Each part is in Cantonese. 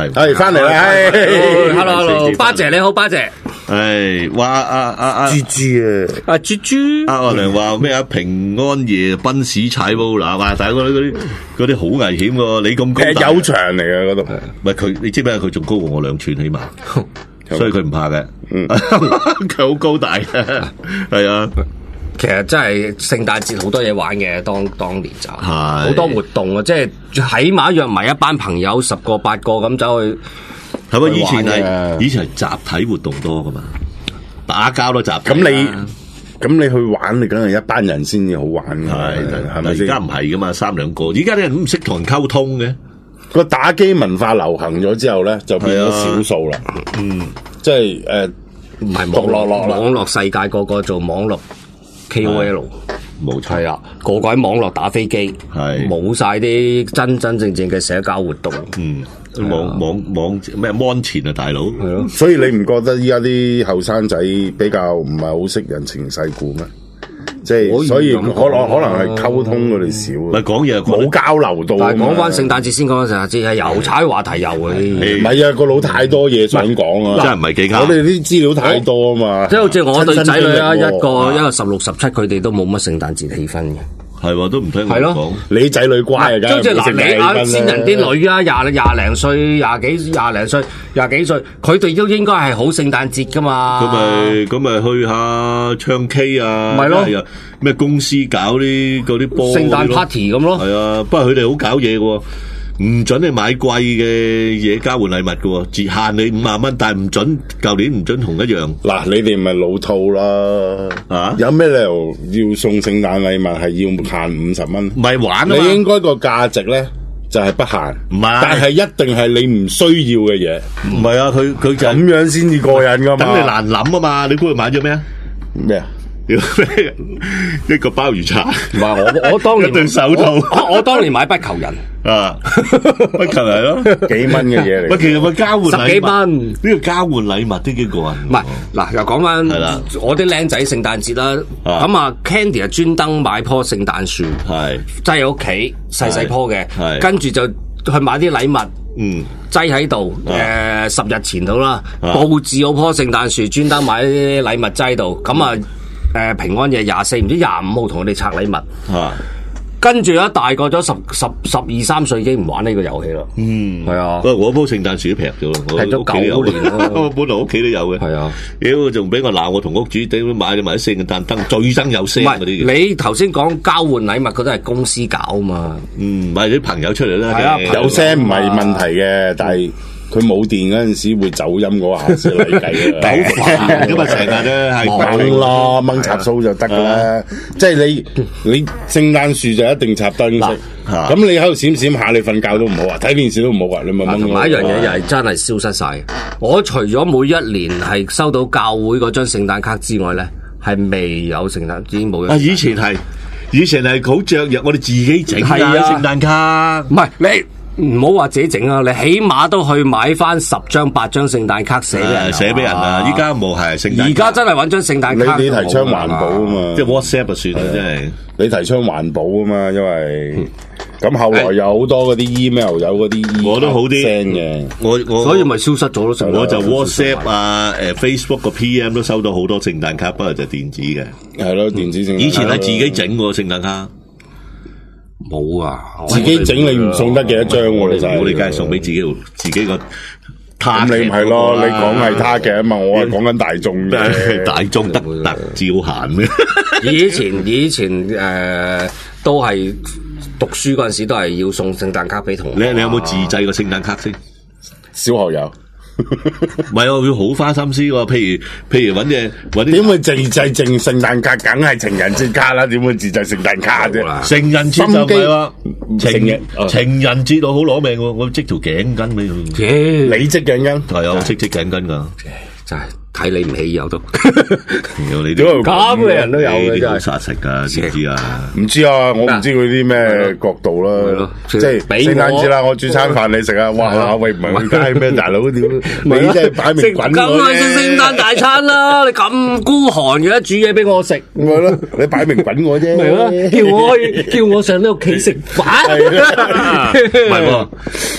係翻嚟啦 ，hello，巴姐你好，巴姐。 話阿豬豬啊， 阿豬豬， 阿梁話咩啊？平安夜賓士踩步嗱，話但係嗰啲好危險喎，你咁高大， 有場嚟嘅嗰度， 唔係佢，你知唔知佢仲高過我2寸起碼，所以佢唔怕嘅，佢好高大嘅，係啊。 其實真係聖誕節好多嘢玩嘅，當年就係好多活動啊，即係起碼約埋一班朋友10個8個咁走去。 係咪以前係集體活動多噶嘛？打交都集體。 咁你去玩，你梗係一班人先至好玩嘅，係咪先？ 而家唔係噶嘛，3兩個。而家啲人都唔識同人溝通嘅。 個打機文化流行咗之後咧，就變咗少數啦。即係唔係網絡世界個個做網絡 KOL。 冇錯， 係啊，個個喺網絡打飛機，係冇晒啲真正嘅社交活動。 網咩 mon 前啊，大佬。係咯， 所以你唔覺得依家啲後生仔比較唔係好識人情世故咩？即係所以可能係溝通佢哋少， 唔係講嘢冇交流到。 但係講翻聖誕節先講聖誕節係又踩話題又嗰啲， 唔係啊，個腦太多嘢想講啊， 真係唔係幾啱。 我哋啲資料太多啊嘛， 即係好似我對仔女啊，一個16、17，佢哋都冇乜聖誕節氣氛嘅。 係喎，都唔聽我講。 你啲仔女乖啊，梗係即係嗱，你啱先人啲女啊，廿零歲、廿幾歲，佢哋都應該係好聖誕節噶嘛。 咁咪去下唱 K 啊， 咪咯， 咩公司搞嗰啲波聖誕 party 咁咯。 係啊，不過佢哋好搞嘢嘅。唔准你買貴嘅嘢交換禮物嘅，節限你50蚊，但係唔准舊年唔准同一樣。嗱， 你哋咪老套啦，啊？有咩理由要送聖誕禮物係要限50蚊？ 唔係玩啊嘛！ 你應該個價值咧就係不限，唔係，但係一定係你唔需要嘅嘢。 唔係啊，佢就咁樣先至過癮噶嘛。 咁你難諗啊嘛！你估佢買咗咩啊？ 咩啊？ 一個鮑魚茶， 唔係我當年一對手套， 我當年買不求人啊，不求人咯， 幾蚊嘅嘢嚟。 喂，其實咪交換 10幾蚊， 呢個交換禮物都幾過癮。 唔係嗱，又講翻我啲僆仔聖誕節啦，咁啊 Candy 啊專登買棵聖誕樹，係擠喺屋企細棵嘅，跟住就去買啲禮物。擠喺度，10日前到啦，佈置好棵聖誕樹，專登買啲禮物擠度，咁啊，平安夜24唔知25號同我哋拆禮物，跟住一大個咗12、13歲已經唔玩呢個遊戲啦。係啊， 我棵聖誕樹都劈咗啦， 劈咗9年啦， 我本來屋企都有嘅。係啊，屌仲俾我鬧我同屋主點買咗埋啲聖誕燈，最憎有聲嗰啲。 你頭先講交換禮物，佢都係公司搞啊嘛。 唔係啲朋友出嚟啦。 係啊，有聲唔係問題嘅，但係佢冇電嗰陣時會走音嗰下先嚟計啊。 好煩噶嘛，成日咧係掹咯，掹插蘇就得噶啦。即係你聖誕樹就一定插燈飾，咁你喺度閃閃下，你瞓覺都唔好啊，睇電視都唔好啊，你咪掹。 同埋一樣嘢又係真係消失晒。我除咗每一年係收到教會嗰張聖誕卡之外咧，係未有聖誕，已經冇。 以前係好雀躍，我哋自己整㗎聖誕卡。 唔係你。唔好話自己整啊！你起碼都去買翻10張8張聖誕卡寫俾人啊！ 依家冇係聖誕卡， 而家真係揾張聖誕卡。 你提倡環保啊嘛， 即係 WhatsApp 就算啦，真係你提倡環保啊嘛，因為咁後來有好多嗰啲 email 有嗰啲我都好啲 send 嘅， 我所以咪消失咗咯。 我就 WhatsApp 啊Facebook 個 PM 都收到好多聖誕卡，不過就電子嘅， 係咯電子聖誕卡。 以前係自己整喎聖誕卡。 冇啊！ 自己整你唔送得幾多張喎？ 我哋梗係送俾自己個咁你唔係咯？你講係他嘅啊嘛，我係講緊大眾嘅， 大眾得照閒咩？ 以前都係讀書嗰陣時都係要送聖誕卡俾同學。 你有冇自製個聖誕卡先？ 小學有。 唔係我要好花心思喎，譬如揾啲點會自製聖誕卡？梗係情人節卡啦，點會自製聖誕卡啫？ 情人節就唔係喎，情人節我好攞命喎，我織條頸巾俾佢。 你織頸巾？ 係啊，我織頸巾㗎， 真係。睇你唔起以後都， 你咁嘅人都有嘅，真係殺食噶，知唔知啊？ 唔知啊，我唔知佢啲咩角度啦。即係聖誕節啦，我煮餐飯你食啊！哇，喂唔係去街咩大佬？屌你真係擺明滾我啫！ 梗係食聖誕大餐啦！你咁孤寒嘅，煮嘢俾我食， 咪咯？你擺明滾我啫！ 咪咯？叫我上你屋企食飯， 唔係喎。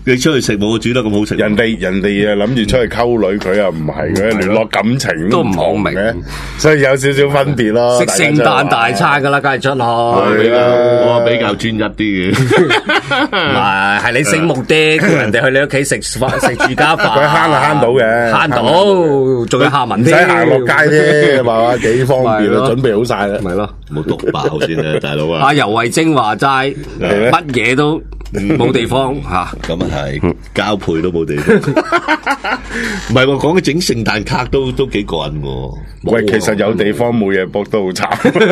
你出去食冇我煮得咁好食。 人哋啊諗住出去溝女，佢又唔係嘅，聯絡感情都唔好明嘅， 所以有少少分別咯。 食聖誕大餐噶啦，梗係出去。 我比較專一啲嘅， 唔係你醒目啲，叫人哋去你屋企食住家飯， 佢慳係慳到嘅， 慳到，仲有下文添， 唔使行落街啫，係嘛，幾方便啊，準備好晒啦， 咪咯， 冇毒爆先啊，大佬啊！ 阿游慧晶話齋，乜嘢都冇地方吓， 咁啊係交配都冇地方，唔係喎，講嘅整聖誕卡都幾過癮喎。 喂，其實有地方冇嘢搏都好慘。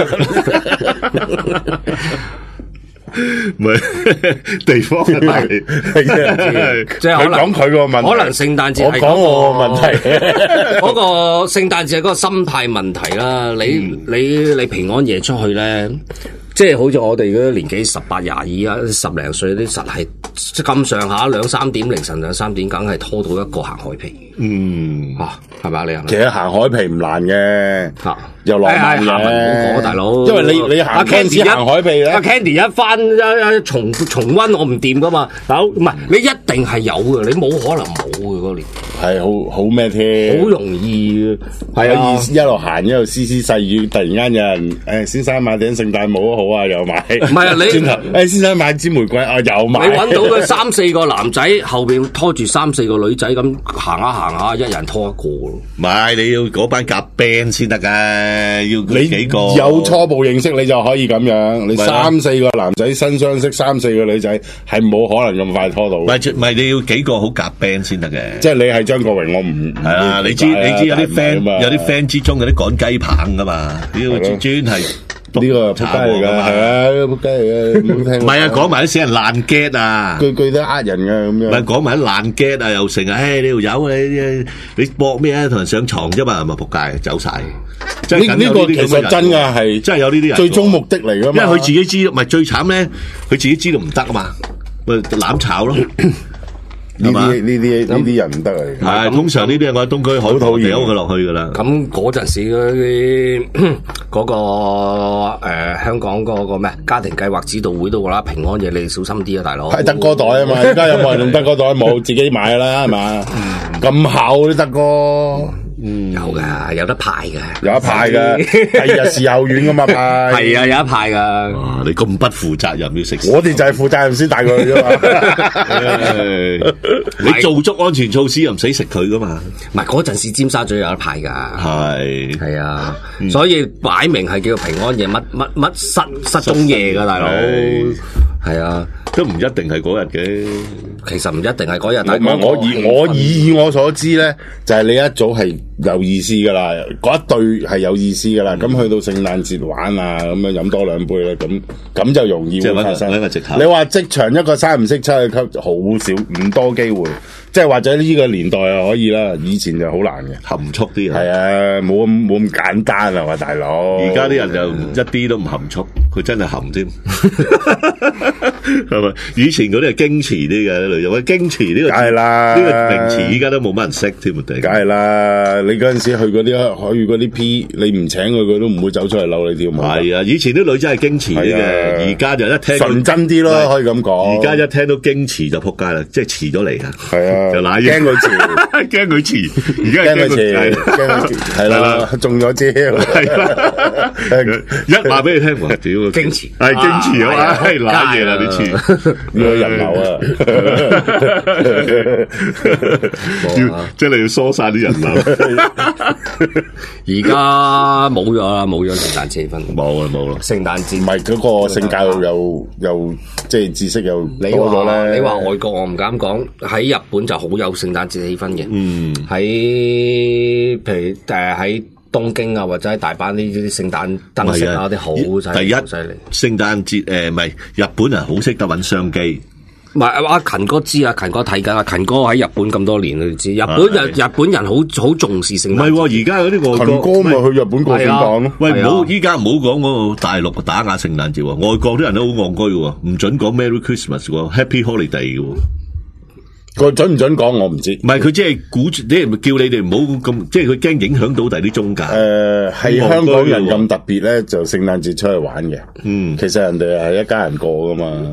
唔係地方係， 即係佢講佢個問題， 可能聖誕節我講我個問題， 嗰個聖誕節係嗰個心態問題啦。你平安夜出去咧，即係好似我哋嗰啲年紀18、22啊，10零歲啲實係咁上下2、3點凌晨2、3點，梗係拖到一個行海皮。係咪啊？你其實行海皮唔難嘅，又浪漫嘅， 大佬。 因為你行 Candy 行海皮咧， 阿 Candy 一翻重溫我唔掂噶嘛，大佬唔係你一定係有嘅，你冇可能冇嘅嗰年。 係好咩添？ 好容易嘅， 係啊！一路行一路絲絲細雨，突然間有人先生買頂聖誕帽都好啊，又買。唔係啊，你轉頭先生買支玫瑰啊，又買。 你揾到嘅3、4個男仔後邊拖住3、4個女仔咁行下行下，一人拖一個咯。 唔係你要嗰班夾 band 先得㗎，要你幾個有初步認識你就可以咁樣。你3、4個男仔新相識，3、4個女仔係冇可能咁快拖到。唔係你要幾個好夾 band 先得嘅。 即係你係張國榮，我唔係啊！你知有啲 friend 之中有啲趕雞棒噶嘛？呢個專係呢個撲街嚟㗎，係啊，撲街嚟㗎，唔好聽。 唔係啊，講埋啲死人爛 get 啊， 句都呃人㗎咁樣。 唔係講埋啲爛 get 啊，又成啊！你條友你搏咩啊？同人上床啫嘛，係咪撲街走晒？ 呢個其實真㗎係真係有呢啲人，最終目的嚟㗎嘛。 因為佢自己知道，唔係最慘咧，佢自己知道唔得啊嘛，咪攬炒咯。 呢啲人唔得嚟， 係通常呢啲我喺東區好討厭佢落去噶啦。 咁嗰陣時嗰個香港嗰個咩家庭計劃指導會都話啦，平安夜你小心啲啊，大佬。 係德哥袋啊嘛，而家有冇人用德哥袋？冇，自己買啦，係嘛？咁厚啲德哥。 有噶，有得派噶， 有得派噶，係日事後院噶嘛派。 係啊，有得派噶。 哇，你咁不負責任要食？ 我哋就係負責任先帶佢去啫嘛。 你做足安全措施又唔使食佢噶嘛？ 唔係嗰陣時尖沙咀有得派噶。係啊，所以擺明係叫做平安夜，乜失蹤夜噶大佬。係啊， 都唔一定係嗰日嘅。 其實唔一定係嗰日，但係我以我所知咧，就係你一早係有意思噶啦，嗰一對係有意思噶啦。咁去到聖誕節玩啊，咁樣飲多2杯咧，咁就容易會發生。你話職場一個3唔識7去級，好少唔多機會。即係或者呢個年代啊可以啦，以前就好難嘅， 含蓄啲。 係啊，冇咁簡單啊，大佬。 而家啲人就一啲都唔含蓄，佢真係含添。係咪？以前嗰啲係矜持啲嘅女人，矜持呢個梗係啦，呢個名詞依家都冇乜人識添啊！ 梗係啦，你嗰陣時去嗰啲 P， 你唔請佢都唔會走出嚟扭你跳舞。 係啊，以前啲女仔係矜持啲嘅，而家就一聽純真啲咯，可以咁講。 而家一聽到矜持就撲街啦，即係遲咗嚟啊！ 係啊。就驚佢遲， 驚佢遲，而家驚佢遲，驚佢遲，係啦，中咗招， 係啦，一話俾你聽，我屌， 矜持， 係矜持啊，係瀨嘢啦，你遲， 要人流啊， 要即係你要疏散啲人流。 而家冇咗啦，冇咗聖誕氣氛， 冇啦， 聖誕節唔係嗰個性教育又即係知識又多咗咧。 你話外國我唔敢講，喺日本就好有聖誕節氣氛嘅。喺譬如喺東京啊，或者喺大阪呢啲聖誕燈飾啊，啲好第一犀利。 聖誕節唔係日本人好識得揾商機。 唔係阿勤哥知啊，勤哥睇緊啊，勤哥喺日本咁多年你知，日本人好重視聖誕。 唔係，而家嗰啲外國勤哥咪去日本過聖誕咯。 喂，唔好依家唔好講嗰個大陸打壓聖誕節喎，外國啲人都好戇居喎，唔準講 Merry Christmas 喎 ，Happy Holiday 嘅喎。 佢準唔準講我唔知， 唔係佢即係鼓啲人叫你哋唔好咁，即係佢驚影響到第啲宗教。 係香港人咁特別咧，就聖誕節出去玩嘅。其實人哋係一家人過噶嘛。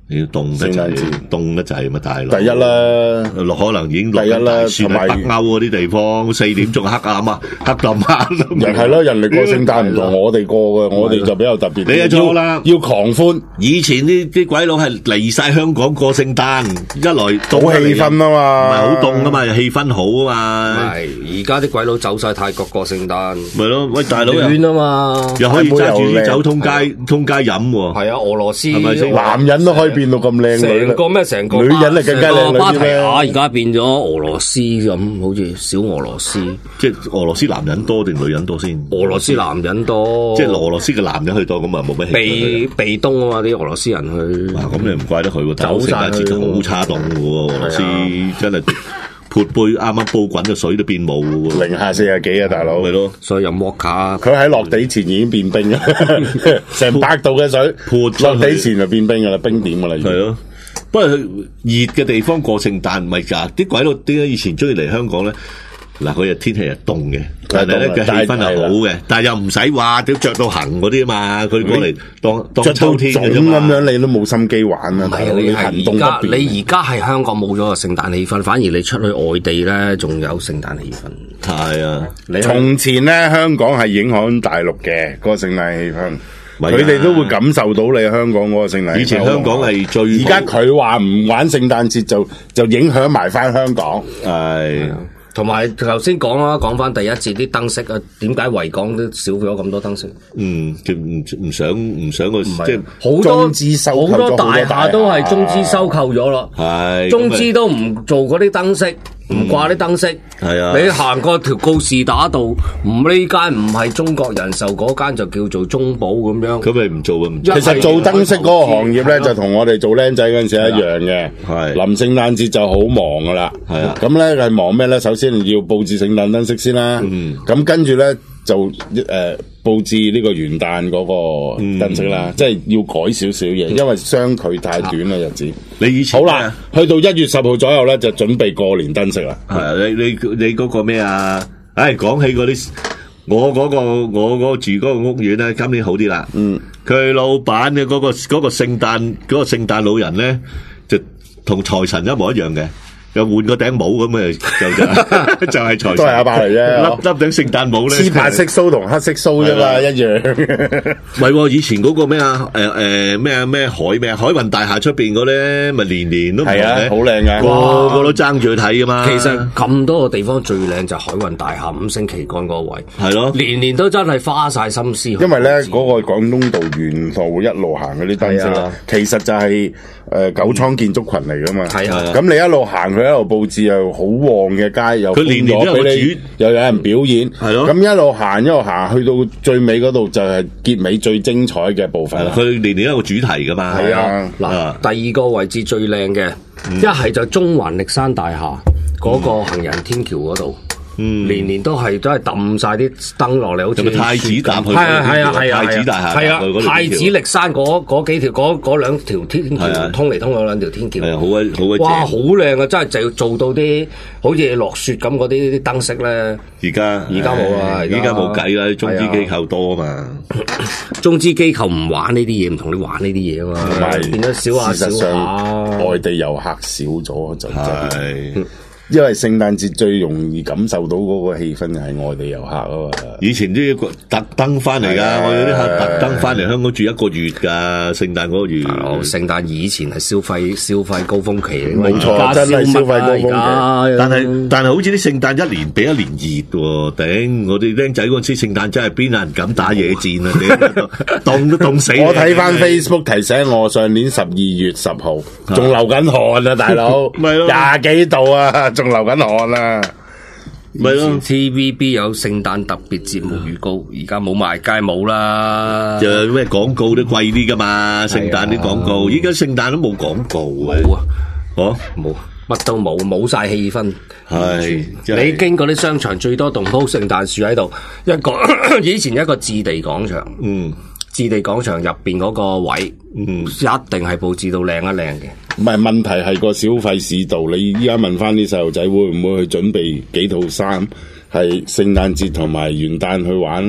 你要凍得滯，凍得滯嘛，大佬。 第一啦， 可能已經落緊大雪喺北歐嗰啲地方，4點鐘黑暗啊，黑暗啊。 人係咯，人哋過聖誕唔同我哋過嘅，我哋就比較特別。 你就錯啦， 要狂歡。 以前啲鬼佬係嚟晒香港過聖誕，一來好氣氛啊嘛， 唔係好凍啊嘛，氣氛好啊嘛。 係而家啲鬼佬走晒泰國過聖誕， 咪咯，喂大佬遠啊嘛， 又可以揸住啲酒通街飲喎。 係啊，俄羅斯係咪先？ 男人都可以變到咁靚女， 成個咩？成個女人係更加靚女巴提亞而家變咗俄羅斯咁，好似小俄羅斯。 即係俄羅斯男人多定女人多先？ 俄羅斯男人多， 即係俄羅斯嘅男人去多，咁啊冇咩氣氛。 避冬啊嘛，啲俄羅斯人去。 咁你唔怪得佢喎，走聖誕節都好差凍嘅喎，俄羅斯真係潑杯啱啱煲滾嘅水都變霧嘅喎， 零下40幾啊，大佬。 係咯， 所以飲摩卡。 佢喺落地前已經變冰啦，成100度嘅水落地前就變冰噶啦，冰點噶啦。 係咯。不過熱嘅地方過聖誕唔係㗎，啲鬼佬點解以前中意嚟香港咧？嗱，佢日天氣係凍嘅，但係咧嘅氣氛係好嘅，但係又唔使話都着到行嗰啲啊嘛，佢過嚟當秋天嘅啫嘛。 咁樣你都冇心機玩啊！ 唔係你而家係香港冇咗個聖誕氣氛，反而你出去外地咧仲有聖誕氣氛。 係啊， 從前咧香港係影響大陸嘅嗰個聖誕氣氛。佢哋都會感受到你香港嗰個聖誕節。 以前香港係最， 而家佢話唔玩聖誕節就影響埋翻香港。 係， 同埋頭先講啦，講翻第一節啲燈飾啊，點解維港都少咗咁多燈飾？ 唔想個即係好多大廈都係中資收購咗啦。 係， 中資都唔做嗰啲燈飾。唔掛啲燈飾， 係啊！ 你行過條告士打道，呢間唔係中國人壽，嗰間就叫做中保咁樣。 咁咪唔做啊？ 其實做燈飾嗰個行業咧，就同我哋做僆仔嗰陣時一樣嘅。係臨聖誕節就好忙噶啦。係啊，咁咧係忙咩咧？首先要佈置聖誕燈飾先啦。咁跟住咧就佈置呢個元旦嗰個燈飾啦，即係要改少少嘢，因為相距太短啦日子。你以前好啦，去到1月10號左右咧，就準備過年燈飾啦。 係啊，你嗰個咩啊？講起嗰啲，我嗰個住嗰個屋苑咧，今年好啲啦。佢老闆嘅嗰個聖誕老人咧，就同財神一模一樣嘅。又換個頂帽咁啊，就係財神， 都係阿伯嚟啫， 笠頂聖誕帽咧， 黐白色鬚同黑色鬚啫嘛，一樣。 唔係，以前嗰個咩啊？咩海運大廈出邊嗰咧，咪年都唔同嘅， 好靚噶， 個個都爭住去睇噶嘛。 其實咁多個地方最靚就係海運大廈5星旗杆嗰個位， 係咯， 年都真係花晒心思。 因為咧嗰個廣東道沿路一路行嗰啲燈飾，其實就係九倉建築群嚟噶嘛。係啊，咁你一路行佢。一路佈置又好旺嘅街，又佢年都有你，又有人表演，係咯。咁一路行，去到最尾嗰度就係結尾最精彩嘅部分。 佢年有個主題噶嘛。 係啊，嗱，第二個位置最靚嘅，一係就中環歷山大廈嗰個行人天橋嗰度。年都係抌晒啲燈落嚟，好似太子搭去，太子大廈， 係啊，太子歷山嗰幾條嗰兩條天橋通嚟通去兩條天橋， 係啊，好鬼哇，好靚啊！真係就要做到啲好似落雪咁嗰啲燈飾咧。 而家冇啦，而家冇計啦，中資機構多啊嘛。 中資機構唔玩呢啲嘢，唔同你玩呢啲嘢啊嘛，變咗少下。 外地遊客少咗就係。因為聖誕節最容易感受到嗰個氣氛係外地遊客啊嘛， 以前啲特登翻嚟噶，我有啲客特登翻嚟香港住1個月噶，聖誕嗰個月。 聖誕以前係消費高峰期， 冇錯，真係消費高峰期。 但係好似啲聖誕一年比一年熱喎，頂！我哋僆仔嗰陣時聖誕真係邊有人敢打野戰啊？凍都凍死！ 我睇翻 Facebook 提醒我，上年12月10號仲流緊汗啊，大佬，20幾度啊！仲流緊汗啊！ 咪咯 ，TVB 有聖誕特別節目預告，而家冇賣街冇啦。 就咩廣告都貴啲噶嘛，聖誕啲廣告，依家聖誕都冇廣告嘅。 冇啊，冇，乜都冇晒氣氛。 係， 你經過啲商場最多棟棵聖誕樹喺度，以前一個置地廣場，置地廣場入邊嗰個位，一定係佈置到靚一靚嘅。 唔係，問題係個消費市道。你依家問翻啲細路仔，會唔會去準備幾套衫，係聖誕節同埋元旦去玩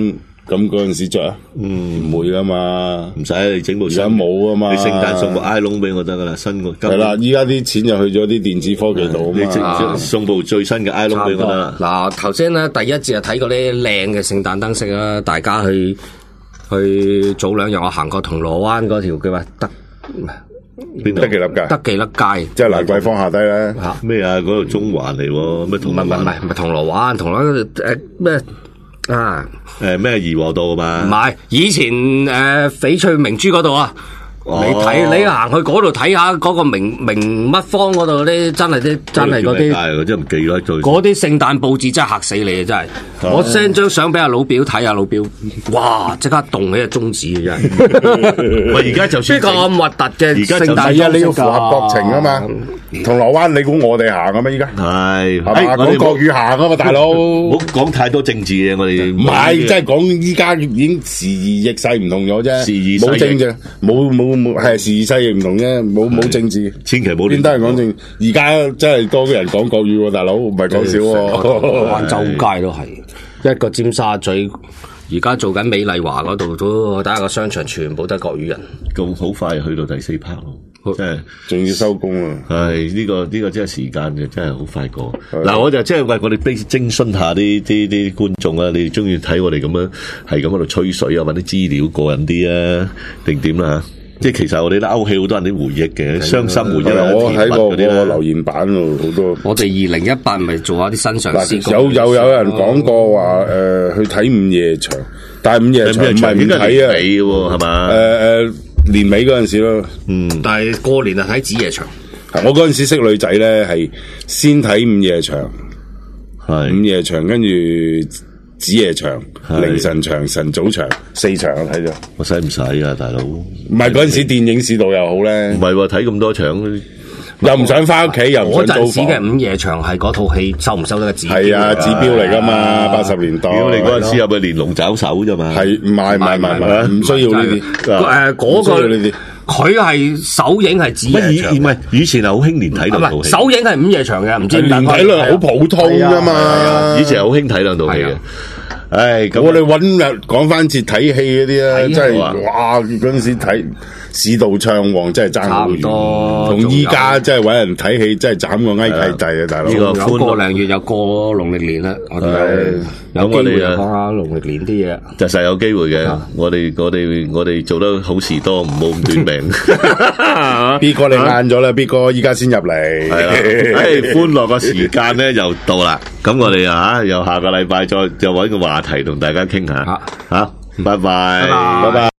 咁嗰陣時着啊？唔會噶嘛， 唔使你整部， 而家冇啊嘛。 你聖誕送部 iPhone 俾我得噶啦，新個。 係啦，依家啲錢就去咗啲電子科技度啊嘛。 你送部最新嘅 iPhone 俾我得啦。 嗱，頭先咧第一節就睇過啲靚嘅聖誕燈飾啦，大家去早2日我行過銅鑼灣嗰條叫咩德己立街， 德己立街， 即係蘭桂坊下低咧。 咩啊？嗰度中環嚟喎，咩銅鑼灣？ 唔係銅鑼灣，銅鑼灣咩啊？ 咩怡和道啊嘛？ 唔係，以前翡翠明珠嗰度啊。你行去嗰度睇下嗰個明乜坊嗰度咧，真係嗰啲， 真係唔記得咗。 嗰啲聖誕佈置真係嚇死你啊！真係，我 send 張相俾阿老表睇下，老表，哇！即刻動起個中指啊！真係。 喂，而家就算咁核突嘅聖誕係啊，你要符合國情啊嘛。銅鑼灣你估我哋行啊嘛？依家係講國語行啊嘛，大佬。 唔好講太多政治嘅，我哋唔係，即係講依家已經時移逆勢唔同咗啫，冇政治，冇係時勢亦唔同啫，冇政治， 千祈唔好邊得人講政治。而家真係多啲人講國語喎，大佬唔係講笑喎。 灣周街都係一個尖沙咀，而家做緊美麗華嗰度都第一個商場全部都係國語人， 咁好快去到第4 part 咯，即係仲要收工啊！ 係呢個真係時間就真係好快過。嗱，我就即係為我哋徵詢下啲觀眾啊，你哋中意睇我哋咁樣係咁喺度吹水啊，揾啲資料過癮啲啊，定點啦？即係其實我哋都勾起好多人啲回憶嘅，傷心回憶啊！ 我睇過嗰個留言板喎，好多。 我哋2018咪做下啲新嘗試。 有人講過話去睇午夜場，但係午夜場唔係唔睇啊， 尾喎係嘛？ 年尾嗰陣時咯。 但係過年啊睇子夜場。 我嗰陣時識女仔咧，係先睇午夜場，午夜場跟住子夜場、凌晨場、晨早場4場我睇咗。 我使唔使啊，大佬？ 唔係嗰陣時電影市道又好咧， 唔係喎，睇咁多場， 又唔想翻屋企，又唔想租房。 嗰陣時嘅午夜場係嗰套戲收唔收得嘅指標？ 係啊，指標嚟噶嘛，80年代。 如果你嗰陣時有咪連龍爪手啫嘛？ 係唔係，唔需要呢啲。 嗰個呢啲。佢係首映係子夜場， 唔係以前係好興連睇兩套戲。 首映係午夜場嘅，唔知連睇兩好普通噶嘛。 以前係好興睇兩套戲嘅。唉，咁我哋揾日講翻節睇戲嗰啲啊，真係哇！嗰陣時睇市道暢旺，真係爭好遠。同依家真係揾人睇戲，真係斬個翳契弟啊，大佬！ 有個零月又過農曆年啦，我哋有機會講下農曆年啲嘢。 就實有機會嘅，我哋做得好事多，唔好咁短命。 B 哥你晏咗啦，B 哥依家先入嚟。 係啦，歡樂嘅時間咧又到啦，咁我哋又下個禮拜再揾個話題同大家傾下。好，拜拜，拜拜。